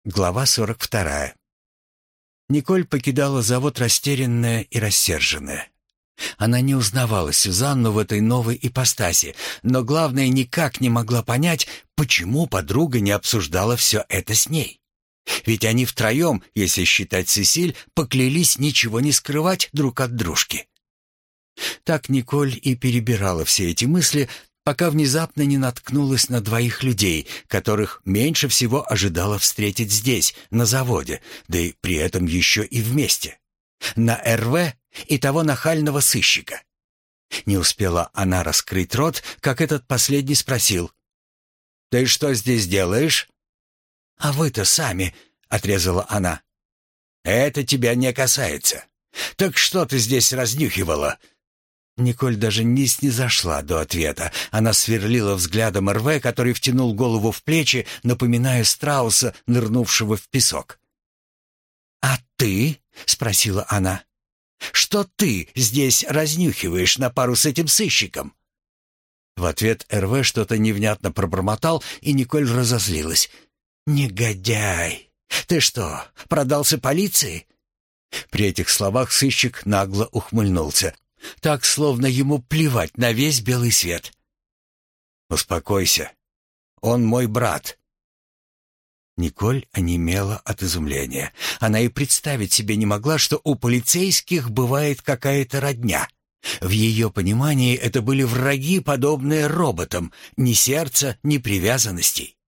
Глава 42. Николь покидала завод растерянная и рассерженная. Она не узнавала Сюзанну в этой новой ипостаси, но главное, никак не могла понять, почему подруга не обсуждала все это с ней. Ведь они втроем, если считать Сесиль, поклялись ничего не скрывать друг от дружки. Так Николь и перебирала все эти мысли, пока внезапно не наткнулась на двоих людей, которых меньше всего ожидала встретить здесь, на заводе, да и при этом еще и вместе. На РВ и того нахального сыщика. Не успела она раскрыть рот, как этот последний спросил: «Ты что здесь делаешь?» «А вы-то сами», — отрезала она. «Это тебя не касается. Так что ты здесь разнюхивала?» Николь даже не снизошла до ответа. Она сверлила взглядом РВ, который втянул голову в плечи, напоминая страуса, нырнувшего в песок. «А ты?» — спросила она. «Что ты здесь разнюхиваешь на пару с этим сыщиком?» В ответ РВ что-то невнятно пробормотал, и Николь разозлилась. «Негодяй! Ты что, продался полиции?» При этих словах сыщик нагло ухмыльнулся. Так, словно ему плевать на весь белый свет. «Успокойся. Он мой брат». Николь онемела от изумления. Она и представить себе не могла, что у полицейских бывает какая-то родня. В ее понимании это были враги, подобные роботам, ни сердца, ни привязанностей.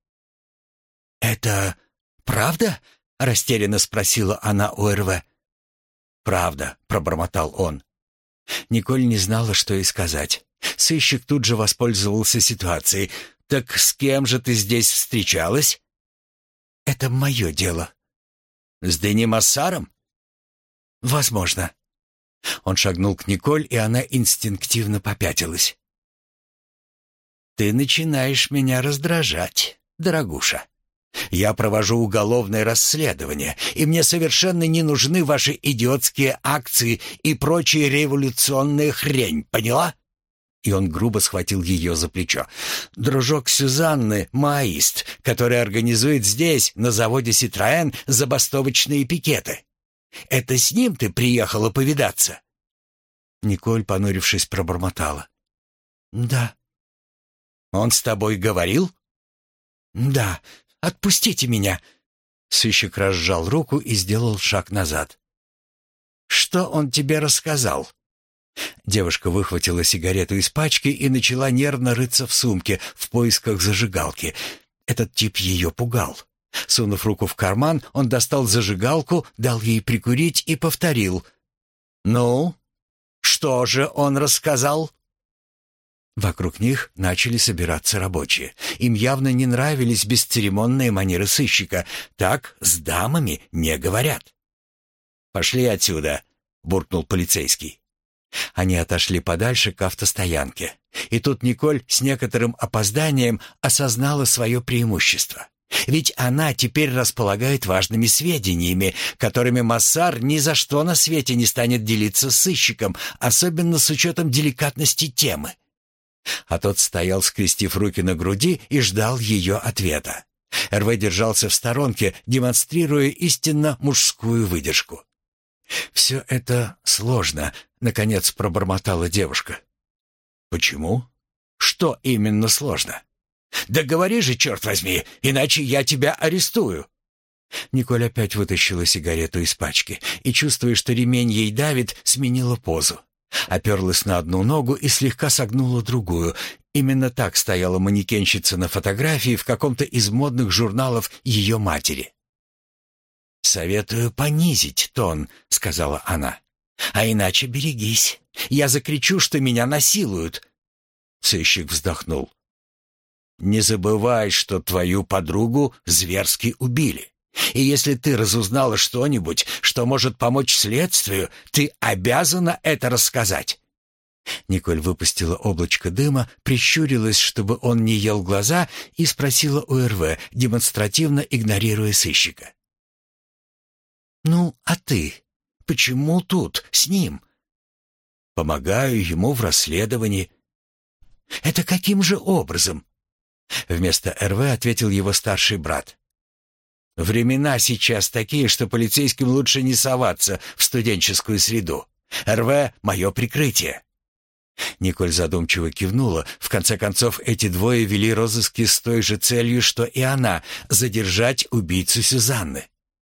«Это правда?» — растерянно спросила она у РВ. «Правда», — пробормотал он. Николь не знала, что и сказать. Сыщик тут же воспользовался ситуацией. «Так с кем же ты здесь встречалась?» «Это мое дело». «С Дени Массаром?» «Возможно». Он шагнул к Николь, и она инстинктивно попятилась. «Ты начинаешь меня раздражать, дорогуша. Я провожу уголовное расследование, и мне совершенно не нужны ваши идиотские акции и прочая революционная хрень, поняла?» И он грубо схватил ее за плечо. «Дружок Сюзанны — маоист, который организует здесь, на заводе «Ситроэн», забастовочные пикеты. Это с ним ты приехала повидаться?» Николь, понурившись, пробормотала. «Да». «Он с тобой говорил?» «Да. Отпустите меня!» Сыщик разжал руку и сделал шаг назад. «Что он тебе рассказал?» Девушка выхватила сигарету из пачки и начала нервно рыться в сумке в поисках зажигалки. Этот тип ее пугал. Сунув руку в карман, он достал зажигалку, дал ей прикурить и повторил. «Ну, что же он рассказал?» Вокруг них начали собираться рабочие. Им явно не нравились бесцеремонные манеры сыщика. Так с дамами не говорят. «Пошли отсюда», — буркнул полицейский. Они отошли подальше к автостоянке. И тут Николь с некоторым опозданием осознала свое преимущество. Ведь она теперь располагает важными сведениями, которыми Массар ни за что на свете не станет делиться с сыщиком, особенно с учетом деликатности темы. А тот стоял, скрестив руки на груди, и ждал ее ответа. РВ держался в сторонке, демонстрируя истинно мужскую выдержку. «Все это сложно», — наконец пробормотала девушка. «Почему? Что именно сложно? Да говори же, черт возьми, иначе я тебя арестую». Николь опять вытащила сигарету из пачки и, чувствуя, что ремень ей давит, сменила позу. Оперлась на одну ногу и слегка согнула другую. Именно так стояла манекенщица на фотографии в каком-то из модных журналов ее матери. «Советую понизить тон», — сказала она. «А иначе берегись. Я закричу, что меня насилуют». Сыщик вздохнул. «Не забывай, что твою подругу зверски убили. И если ты разузнала что-нибудь, что может помочь следствию, ты обязана это рассказать». Николь выпустила облачко дыма, прищурилась, чтобы он не ел глаза, и спросила у РВ, демонстративно игнорируя сыщика. «Ну, а ты? Почему тут, с ним?» «Помогаю ему в расследовании». «Это каким же образом?» Вместо РВ ответил его старший брат. Времена сейчас такие, что полицейским лучше не соваться в студенческую среду. РВ — мое прикрытие». Николь задумчиво кивнула. В конце концов, эти двое вели розыски с той же целью, что и она — задержать убийцу Сюзанны.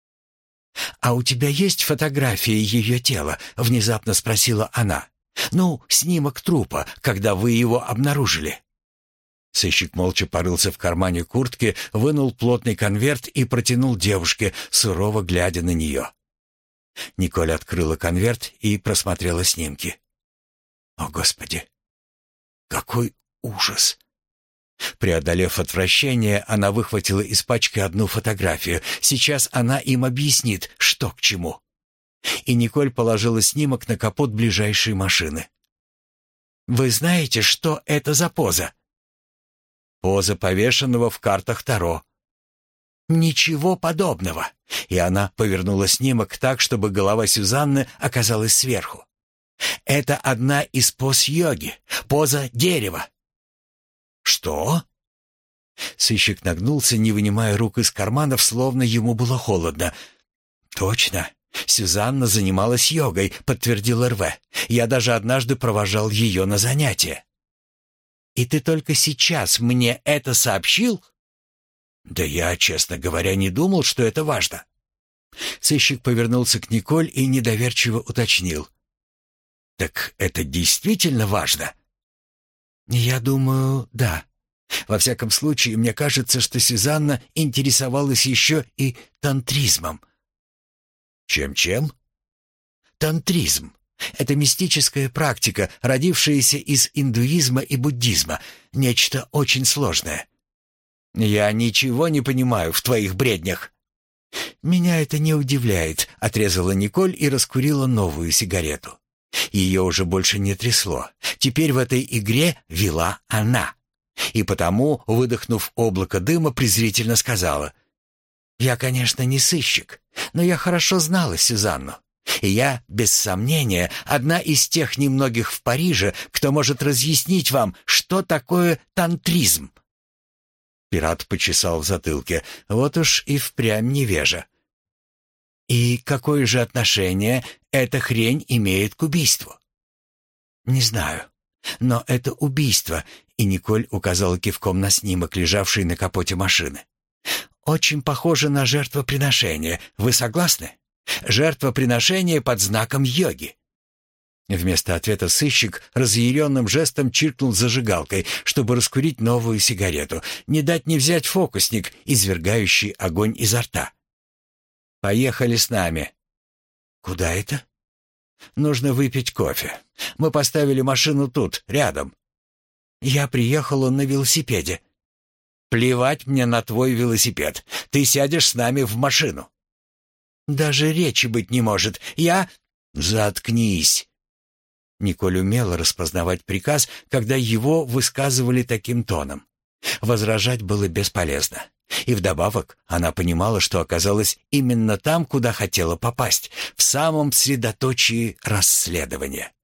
«А у тебя есть фотографии ее тела?» — внезапно спросила она. «Ну, снимок трупа, когда вы его обнаружили». Сыщик молча порылся в кармане куртки, вынул плотный конверт и протянул девушке, сурово глядя на нее. Николь открыла конверт и просмотрела снимки. «О, Господи! Какой ужас!» Преодолев отвращение, она выхватила из пачки одну фотографию. Сейчас она им объяснит, что к чему. И Николь положила снимок на капот ближайшей машины. «Вы знаете, что это за поза?» «Поза повешенного в картах Таро». «Ничего подобного!» И она повернула снимок так, чтобы голова Сюзанны оказалась сверху. «Это одна из поз йоги, поза дерева». «Что?» Сыщик нагнулся, не вынимая рук из карманов, словно ему было холодно. «Точно. Сюзанна занималась йогой», — подтвердил РВ. «Я даже однажды провожал ее на занятия». «И ты только сейчас мне это сообщил?» «Да я, честно говоря, не думал, что это важно». Сыщик повернулся к Николь и недоверчиво уточнил. «Так это действительно важно?» «Я думаю, да. Во всяком случае, мне кажется, что Сюзанна интересовалась еще и тантризмом». «Чем-чем?» «Тантризм. Это мистическая практика, родившаяся из индуизма и буддизма. Нечто очень сложное». «Я ничего не понимаю в твоих бреднях». «Меня это не удивляет», — отрезала Николь и раскурила новую сигарету. Ее уже больше не трясло. Теперь в этой игре вела она. И потому, выдохнув облако дыма, презрительно сказала: «Я, конечно, не сыщик, но я хорошо знала Сюзанну. И я, без сомнения, одна из тех немногих в Париже, кто может разъяснить вам, что такое тантризм». Пират почесал в затылке. Вот уж и впрямь невежа. «И какое же отношение эта хрень имеет к убийству?» «Не знаю. Но это убийство», и Николь указала кивком на снимок, лежавший на капоте машины. «Очень похоже на жертвоприношение. Вы согласны? Жертвоприношение под знаком йоги». Вместо ответа сыщик разъяренным жестом чиркнул зажигалкой, чтобы раскурить новую сигарету. Не дать не взять фокусник, извергающий огонь изо рта. «Поехали с нами». «Куда это?» «Нужно выпить кофе. Мы поставили машину тут, рядом». «Я приехала на велосипеде». «Плевать мне на твой велосипед. Ты сядешь с нами в машину». «Даже речи быть не может. Я...» «Заткнись». Николь умела распознавать приказ, когда его высказывали таким тоном. Возражать было бесполезно. И вдобавок она понимала, что оказалась именно там, куда хотела попасть, в самом средоточии расследования.